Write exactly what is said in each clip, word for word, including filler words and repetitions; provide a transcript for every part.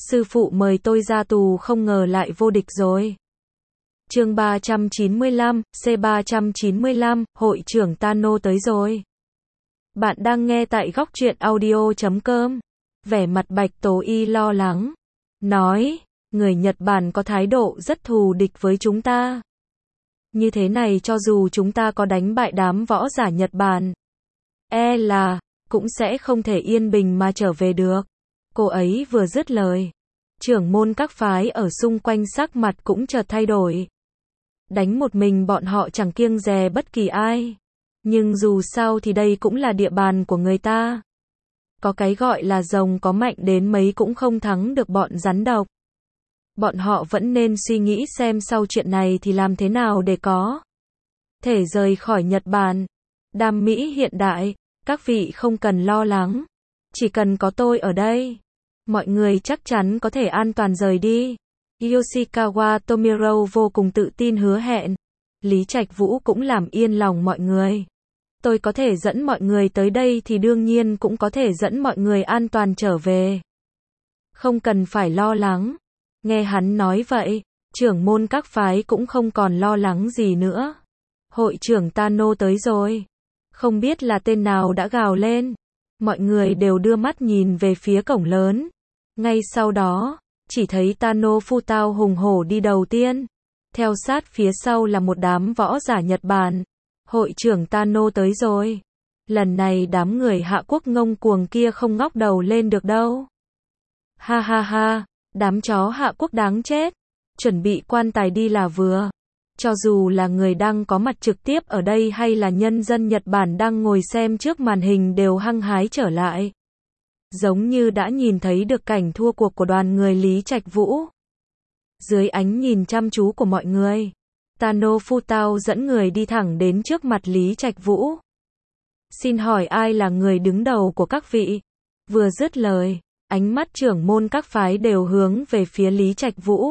Sư phụ mời tôi ra tù không ngờ lại vô địch rồi. Chương ba trăm chín mươi lăm, C ba trăm chín mươi lăm, hội trưởng Tano tới rồi. Bạn đang nghe tại góc truyện audio chấm com. Vẻ mặt Bạch Tố Y lo lắng. Nói, người Nhật Bản có thái độ rất thù địch với chúng ta. Như thế này cho dù chúng ta có đánh bại đám võ giả Nhật Bản, e là, cũng sẽ không thể yên bình mà trở về được. Cô ấy vừa dứt lời. Trưởng môn các phái ở xung quanh sắc mặt cũng chợt thay đổi. Đánh một mình bọn họ chẳng kiêng dè bất kỳ ai. Nhưng dù sao thì đây cũng là địa bàn của người ta. Có cái gọi là rồng có mạnh đến mấy cũng không thắng được bọn rắn độc. Bọn họ vẫn nên suy nghĩ xem sau chuyện này thì làm thế nào để có thể rời khỏi Nhật Bản. Đam mỹ hiện đại, các vị không cần lo lắng. Chỉ cần có tôi ở đây, mọi người chắc chắn có thể an toàn rời đi. Yoshikawa Tomiro vô cùng tự tin hứa hẹn. Lý Trạch Vũ cũng làm yên lòng mọi người. Tôi có thể dẫn mọi người tới đây thì đương nhiên cũng có thể dẫn mọi người an toàn trở về. Không cần phải lo lắng. Nghe hắn nói vậy, trưởng môn các phái cũng không còn lo lắng gì nữa. Hội trưởng Tano tới rồi. Không biết là tên nào đã gào lên. Mọi người đều đưa mắt nhìn về phía cổng lớn. Ngay sau đó, chỉ thấy Tano Futao hùng hổ đi đầu tiên. Theo sát phía sau là một đám võ giả Nhật Bản. Hội trưởng Tano tới rồi. Lần này đám người Hạ Quốc ngông cuồng kia không ngóc đầu lên được đâu. Ha ha ha, đám chó Hạ Quốc đáng chết. Chuẩn bị quan tài đi là vừa. Cho dù là người đang có mặt trực tiếp ở đây hay là nhân dân Nhật Bản đang ngồi xem trước màn hình đều hăng hái trở lại. Giống như đã nhìn thấy được cảnh thua cuộc của đoàn người Lý Trạch Vũ. Dưới ánh nhìn chăm chú của mọi người, Tano Futao dẫn người đi thẳng đến trước mặt Lý Trạch Vũ. Xin hỏi ai là người đứng đầu của các vị? Vừa dứt lời, ánh mắt trưởng môn các phái đều hướng về phía Lý Trạch Vũ.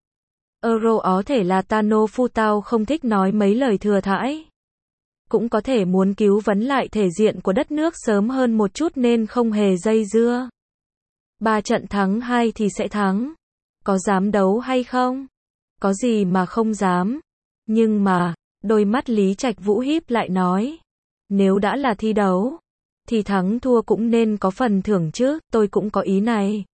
Euro có thể là Tano Futao không thích nói mấy lời thừa thãi. Cũng có thể muốn cứu vấn lại thể diện của đất nước sớm hơn một chút nên không hề dây dưa. Ba trận thắng hai thì sẽ thắng. Có dám đấu hay không? Có gì mà không dám. Nhưng mà, đôi mắt Lý Trạch Vũ híp lại nói. Nếu đã là thi đấu, thì thắng thua cũng nên có phần thưởng chứ, tôi cũng có ý này.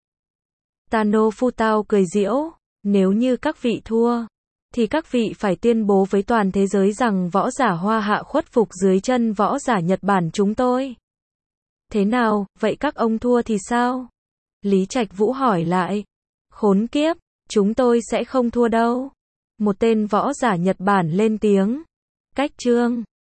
Tano Futao cười giễu. Nếu như các vị thua, thì các vị phải tuyên bố với toàn thế giới rằng võ giả Hoa Hạ khuất phục dưới chân võ giả Nhật Bản chúng tôi. Thế nào, vậy các ông thua thì sao? Lý Trạch Vũ hỏi lại. Khốn kiếp, chúng tôi sẽ không thua đâu. Một tên võ giả Nhật Bản lên tiếng. Cách chương